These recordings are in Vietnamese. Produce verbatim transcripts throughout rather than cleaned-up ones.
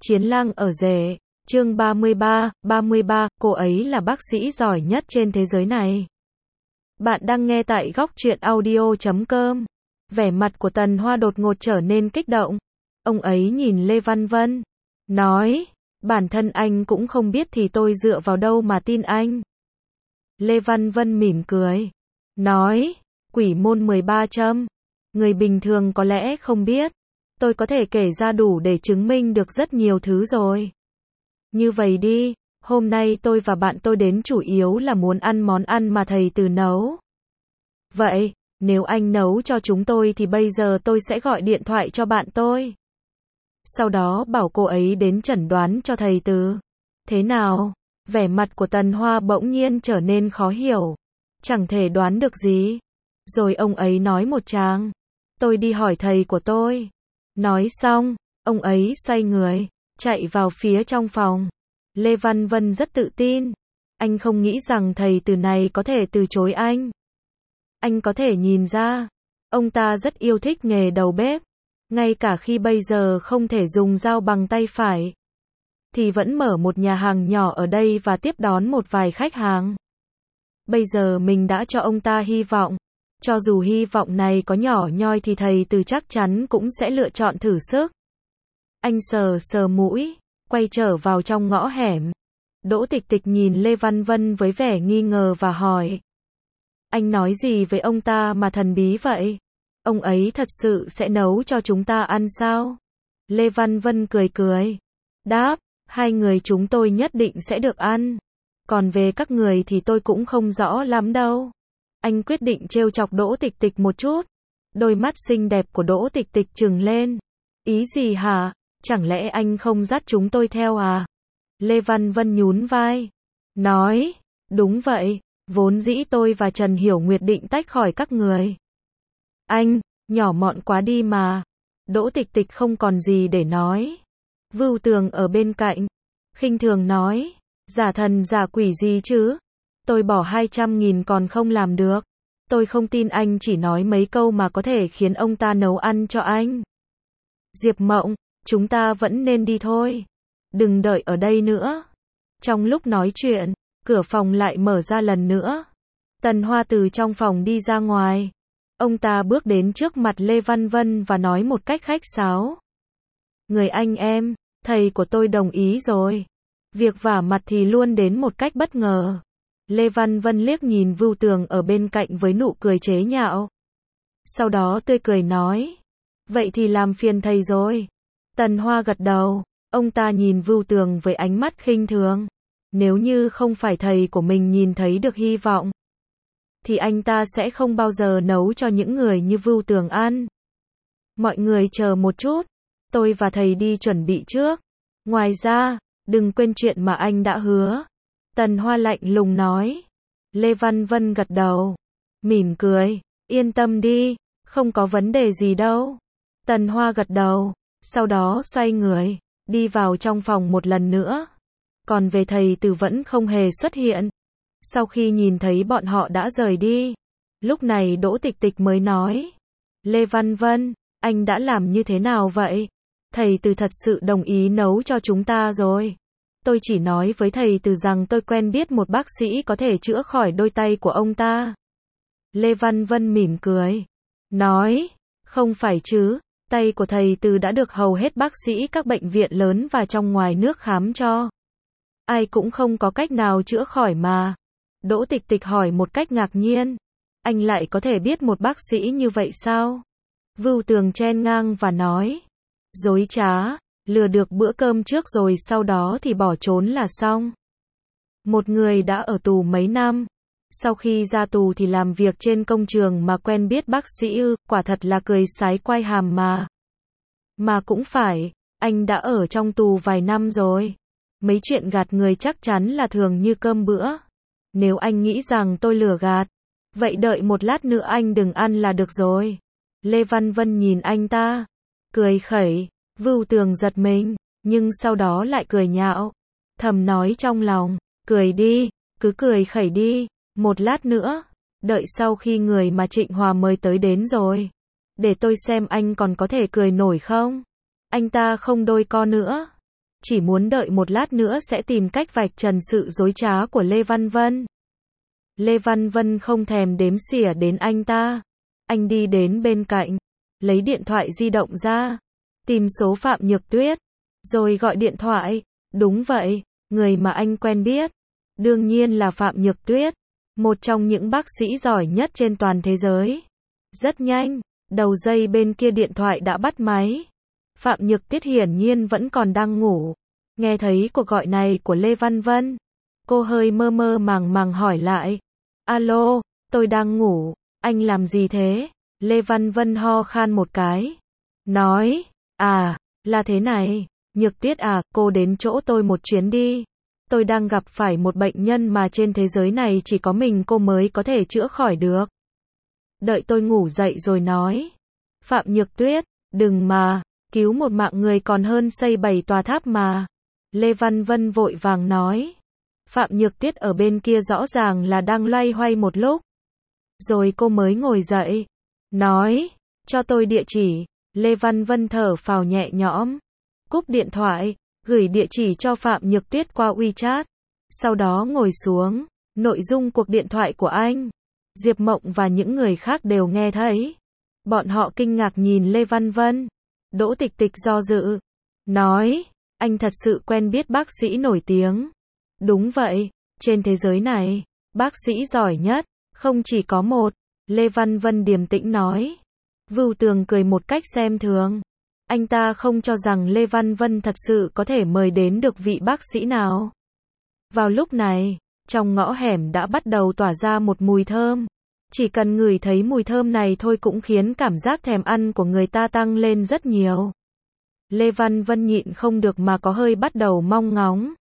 Chiến lang ở rể, chương ba mươi ba, ba mươi ba, cô ấy là bác sĩ giỏi nhất trên thế giới này. Bạn đang nghe tại góc truyện audio chấm com. Vẻ mặt của Tần Hoa đột ngột trở nên kích động. Ông ấy nhìn Lê Văn Vân, nói, bản thân anh cũng không biết thì tôi dựa vào đâu mà tin anh. Lê Văn Vân mỉm cười, nói, quỷ môn mười ba châm, người bình thường có lẽ không biết. Tôi có thể kể ra đủ để chứng minh được rất nhiều thứ rồi. Như vậy đi, hôm nay tôi và bạn tôi đến chủ yếu là muốn ăn món ăn mà thầy Từ nấu. Vậy, nếu anh nấu cho chúng tôi thì bây giờ tôi sẽ gọi điện thoại cho bạn tôi. Sau đó bảo cô ấy đến chẩn đoán cho thầy Từ. Thế nào? Vẻ mặt của Tần Hoa bỗng nhiên trở nên khó hiểu. Chẳng thể đoán được gì. Rồi ông ấy nói một tràng. Tôi đi hỏi thầy của tôi. Nói xong, ông ấy xoay người, chạy vào phía trong phòng. Lê Văn Vân rất tự tin. Anh không nghĩ rằng thầy Từ này có thể từ chối anh. Anh có thể nhìn ra, ông ta rất yêu thích nghề đầu bếp. Ngay cả khi bây giờ không thể dùng dao bằng tay phải, thì vẫn mở một nhà hàng nhỏ ở đây và tiếp đón một vài khách hàng. Bây giờ mình đã cho ông ta hy vọng. Cho dù hy vọng này có nhỏ nhoi thì thầy Từ chắc chắn cũng sẽ lựa chọn thử sức. Anh sờ sờ mũi, quay trở vào trong ngõ hẻm. Đỗ Tịch Tịch nhìn Lê Văn Vân với vẻ nghi ngờ và hỏi. Anh nói gì với ông ta mà thần bí vậy? Ông ấy thật sự sẽ nấu cho chúng ta ăn sao? Lê Văn Vân cười cười. Đáp, hai người chúng tôi nhất định sẽ được ăn. Còn về các người thì tôi cũng không rõ lắm đâu. Anh quyết định trêu chọc Đỗ Tịch Tịch một chút. Đôi mắt xinh đẹp của Đỗ Tịch Tịch trừng lên. Ý gì hả? Chẳng lẽ anh không dắt chúng tôi theo à? Lê Văn Vân nhún vai. Nói, đúng vậy, vốn dĩ tôi và Trần Hiểu Nguyệt định tách khỏi các người. Anh, nhỏ mọn quá đi mà. Đỗ Tịch Tịch không còn gì để nói. Vưu Tường ở bên cạnh, khinh thường nói, giả thần giả quỷ gì chứ? Tôi bỏ hai trăm nghìn còn không làm được. Tôi không tin anh chỉ nói mấy câu mà có thể khiến ông ta nấu ăn cho anh. Diệp Mộng, chúng ta vẫn nên đi thôi. Đừng đợi ở đây nữa. Trong lúc nói chuyện, cửa phòng lại mở ra lần nữa. Tần Hoa từ trong phòng đi ra ngoài. Ông ta bước đến trước mặt Lê Văn Vân và nói một cách khách sáo. Người anh em, thầy của tôi đồng ý rồi. Việc vả mặt thì luôn đến một cách bất ngờ. Lê Văn Vân liếc nhìn Vưu Tường ở bên cạnh với nụ cười chế nhạo. Sau đó tươi cười nói. Vậy thì làm phiền thầy rồi. Tần Hoa gật đầu. Ông ta nhìn Vưu Tường với ánh mắt khinh thường. Nếu như không phải thầy của mình nhìn thấy được hy vọng, thì anh ta sẽ không bao giờ nấu cho những người như Vưu Tường ăn. Mọi người chờ một chút. Tôi và thầy đi chuẩn bị trước. Ngoài ra, đừng quên chuyện mà anh đã hứa. Tần Hoa lạnh lùng nói. Lê Văn Vân gật đầu. Mỉm cười. Yên tâm đi. Không có vấn đề gì đâu. Tần Hoa gật đầu. Sau đó xoay người. Đi vào trong phòng một lần nữa. Còn về thầy Từ vẫn không hề xuất hiện. Sau khi nhìn thấy bọn họ đã rời đi. Lúc này Đỗ Tịch Tịch mới nói. Lê Văn Vân, anh đã làm như thế nào vậy? Thầy Từ thật sự đồng ý nấu cho chúng ta rồi. Tôi chỉ nói với thầy Từ rằng tôi quen biết một bác sĩ có thể chữa khỏi đôi tay của ông ta. Lê Văn Vân mỉm cười. Nói, không phải chứ, tay của thầy Từ đã được hầu hết bác sĩ các bệnh viện lớn và trong ngoài nước khám cho. Ai cũng không có cách nào chữa khỏi mà. Đỗ Tịch Tịch hỏi một cách ngạc nhiên. Anh lại có thể biết một bác sĩ như vậy sao? Vưu Tường chen ngang và nói. Dối trá, lừa được bữa cơm trước rồi sau đó thì bỏ trốn là xong. Một người đã ở tù mấy năm. Sau khi ra tù thì làm việc trên công trường mà quen biết bác sĩ ư, quả thật là cười sái quai hàm mà. Mà cũng phải, anh đã ở trong tù vài năm rồi. Mấy chuyện gạt người chắc chắn là thường như cơm bữa. Nếu anh nghĩ rằng tôi lừa gạt, vậy đợi một lát nữa anh đừng ăn là được rồi. Lê Văn Vân nhìn anh ta, cười khẩy. Vưu Tường giật mình, nhưng sau đó lại cười nhạo. Thầm nói trong lòng, cười đi, cứ cười khẩy đi. Một lát nữa, đợi sau khi người mà Trịnh Hòa mời tới đến rồi, để tôi xem anh còn có thể cười nổi không. Anh ta không đôi co nữa. chỉ muốn đợi một lát nữa sẽ tìm cách vạch trần sự dối trá của Lê Văn Vân. Lê Văn Vân không thèm đếm xỉa đến anh ta. Anh đi đến bên cạnh, lấy điện thoại di động ra, tìm số Phạm Nhược Tuyết, rồi gọi điện thoại. Đúng vậy, người mà anh quen biết, đương nhiên là Phạm Nhược Tuyết, một trong những bác sĩ giỏi nhất trên toàn thế giới. Rất nhanh, đầu dây bên kia điện thoại đã bắt máy. Phạm Nhược Tuyết hiển nhiên vẫn còn đang ngủ. Nghe thấy cuộc gọi này của Lê Văn Vân, cô hơi mơ mơ màng màng hỏi lại. Alo, tôi đang ngủ, anh làm gì thế? Lê Văn Vân ho khan một cái. Nói, à, là thế này, Nhược Tuyết à, cô đến chỗ tôi một chuyến đi. Tôi đang gặp phải một bệnh nhân mà trên thế giới này chỉ có mình cô mới có thể chữa khỏi được. Đợi tôi ngủ dậy rồi nói. Phạm Nhược Tuyết, đừng mà, cứu một mạng người còn hơn xây bảy tòa tháp mà. Lê Văn Vân vội vàng nói. Phạm Nhược Tuyết ở bên kia rõ ràng là đang loay hoay một lúc. Rồi cô mới ngồi dậy. Nói, cho tôi địa chỉ. Lê Văn Vân thở phào nhẹ nhõm. Cúp điện thoại, gửi địa chỉ cho Phạm Nhược Tuyết qua WeChat. Sau đó ngồi xuống. Nội dung cuộc điện thoại của anh, Diệp Mộng và những người khác đều nghe thấy. Bọn họ kinh ngạc nhìn Lê Văn Vân. Đỗ Tịch Tịch do dự. Nói, anh thật sự quen biết bác sĩ nổi tiếng. Đúng vậy, trên thế giới này, bác sĩ giỏi nhất, không chỉ có một. Lê Văn Vân điềm tĩnh nói. Vưu Tường cười một cách xem thường. Anh ta không cho rằng Lê Văn Vân thật sự có thể mời đến được vị bác sĩ nào. Vào lúc này, trong ngõ hẻm đã bắt đầu tỏa ra một mùi thơm. Chỉ cần ngửi thấy mùi thơm này thôi cũng khiến cảm giác thèm ăn của người ta tăng lên rất nhiều. Lê Văn Vân nhịn không được mà có hơi bắt đầu mong ngóng.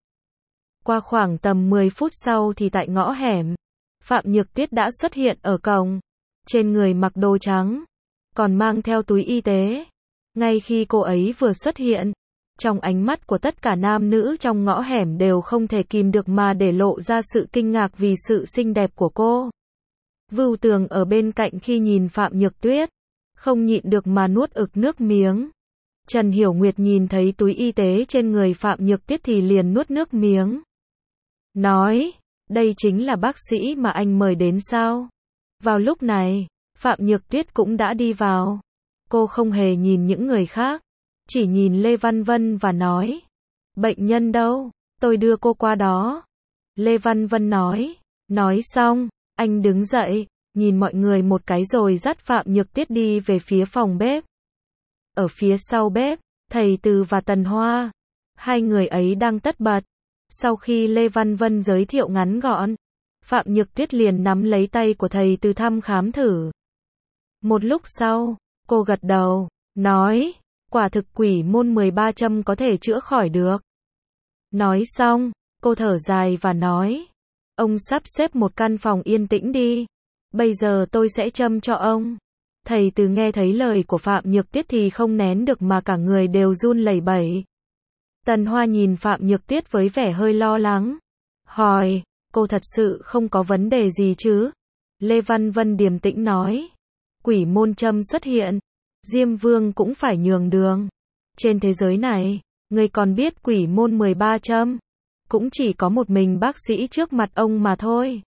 Qua khoảng tầm mười phút sau thì tại ngõ hẻm, Phạm Nhược Tuyết đã xuất hiện ở cổng. Trên người mặc đồ trắng, còn mang theo túi y tế. Ngay khi cô ấy vừa xuất hiện, trong ánh mắt của tất cả nam nữ trong ngõ hẻm đều không thể kìm được mà để lộ ra sự kinh ngạc vì sự xinh đẹp của cô. Vưu Tường ở bên cạnh khi nhìn Phạm Nhược Tuyết, không nhịn được mà nuốt ực nước miếng. Trần Hiểu Nguyệt nhìn thấy túi y tế trên người Phạm Nhược Tuyết thì liền nuốt nước miếng. Nói, đây chính là bác sĩ mà anh mời đến sao? Vào lúc này, Phạm Nhược Tuyết cũng đã đi vào. Cô không hề nhìn những người khác, chỉ nhìn Lê Văn Vân và nói. Bệnh nhân đâu? Tôi đưa cô qua đó. Lê Văn Vân nói. Nói xong, anh đứng dậy, nhìn mọi người một cái rồi dắt Phạm Nhược Tuyết đi về phía phòng bếp. Ở phía sau bếp, thầy Từ và Tần Hoa, hai người ấy đang tất bật. Sau khi Lê Văn Vân giới thiệu ngắn gọn, Phạm Nhược Tuyết liền nắm lấy tay của thầy Từ thăm khám thử. Một lúc sau, cô gật đầu, nói, quả thực quỷ môn mười ba châm có thể chữa khỏi được. Nói xong, cô thở dài và nói, ông sắp xếp một căn phòng yên tĩnh đi, bây giờ tôi sẽ châm cho ông. Thầy Từ nghe thấy lời của Phạm Nhược Tuyết thì không nén được mà cả người đều run lẩy bẩy. Tần Hoa nhìn Phạm Nhược Tuyết với vẻ hơi lo lắng, hỏi, cô thật sự không có vấn đề gì chứ? Lê Văn Vân điềm tĩnh nói, quỷ môn châm xuất hiện, Diêm Vương cũng phải nhường đường. Trên thế giới này, người còn biết quỷ môn mười ba châm, cũng chỉ có một mình bác sĩ trước mặt ông mà thôi.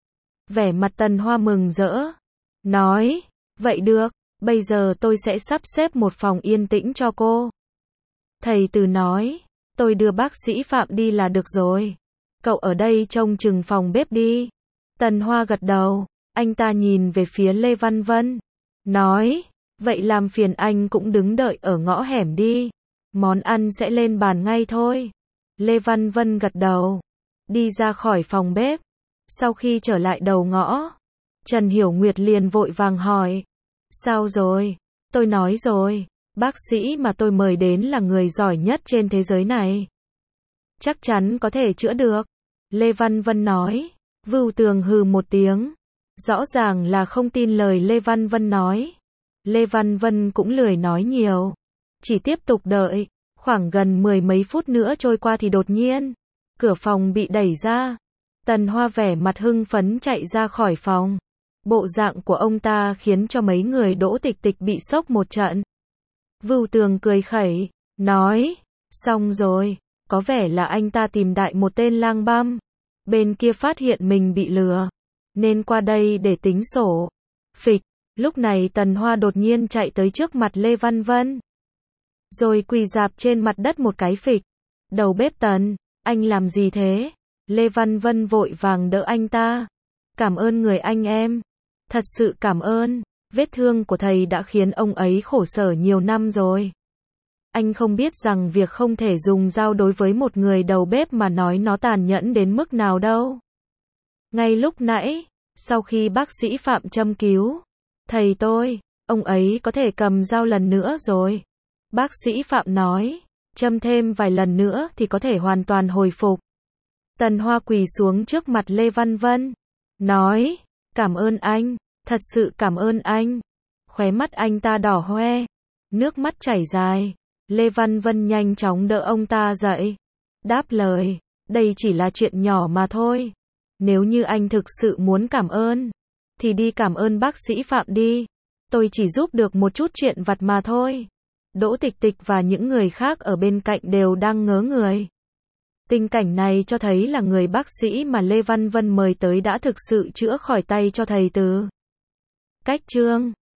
Vẻ mặt Tần Hoa mừng rỡ, nói, vậy được, bây giờ tôi sẽ sắp xếp một phòng yên tĩnh cho cô. Thầy Từ nói, tôi đưa bác sĩ Phạm đi là được rồi. Cậu ở đây trông chừng phòng bếp đi. Tần Hoa gật đầu, anh ta nhìn về phía Lê Văn Vân, nói, vậy làm phiền anh cũng đứng đợi ở ngõ hẻm đi. Món ăn sẽ lên bàn ngay thôi. Lê Văn Vân gật đầu, đi ra khỏi phòng bếp. Sau khi trở lại đầu ngõ, Trần Hiểu Nguyệt liền vội vàng hỏi, sao rồi? Tôi nói rồi, bác sĩ mà tôi mời đến là người giỏi nhất trên thế giới này. Chắc chắn có thể chữa được. Lê Văn Vân nói. Vưu Tường hừ một tiếng. Rõ ràng là không tin lời Lê Văn Vân nói. Lê Văn Vân cũng lười nói nhiều, chỉ tiếp tục đợi. Khoảng gần mười mấy phút nữa trôi qua thì đột nhiên, cửa phòng bị đẩy ra. Tần Hoa vẻ mặt hưng phấn chạy ra khỏi phòng. Bộ dạng của ông ta khiến cho mấy người Đỗ Tịch Tịch bị sốc một trận. Vưu Tường cười khẩy, nói, xong rồi, Có vẻ là anh ta tìm đại một tên lang băm. Bên kia phát hiện mình bị lừa, nên qua đây để tính sổ. Phịch, lúc này Tần Hoa đột nhiên chạy tới trước mặt Lê Văn Vân. Rồi quỳ rạp trên mặt đất một cái phịch. Đầu bếp Tần, anh làm gì thế? Lê Văn Vân vội vàng đỡ anh ta. Cảm ơn người anh em. Thật sự cảm ơn. Vết thương của thầy đã khiến ông ấy khổ sở nhiều năm rồi. Anh không biết rằng việc không thể dùng dao đối với một người đầu bếp mà nói nó tàn nhẫn đến mức nào đâu. Ngay lúc nãy, sau khi bác sĩ Phạm châm cứu thầy tôi, ông ấy có thể cầm dao lần nữa rồi. Bác sĩ Phạm nói, châm thêm vài lần nữa thì có thể hoàn toàn hồi phục. Tần Hoa quỳ xuống trước mặt Lê Văn Vân, nói, cảm ơn anh, thật sự cảm ơn anh. Khóe mắt anh ta đỏ hoe, nước mắt chảy dài. Lê Văn Vân nhanh chóng đỡ ông ta dậy. Đáp lời, đây chỉ là chuyện nhỏ mà thôi. Nếu như anh thực sự muốn cảm ơn, thì đi cảm ơn bác sĩ Phạm đi. Tôi chỉ giúp được một chút chuyện vặt mà thôi. Đỗ Tịch Tịch và những người khác ở bên cạnh đều đang ngớ người. Tình cảnh này cho thấy là người bác sĩ mà Lê Văn Vân mời tới đã thực sự chữa khỏi tay cho thầy Từ. Cách chương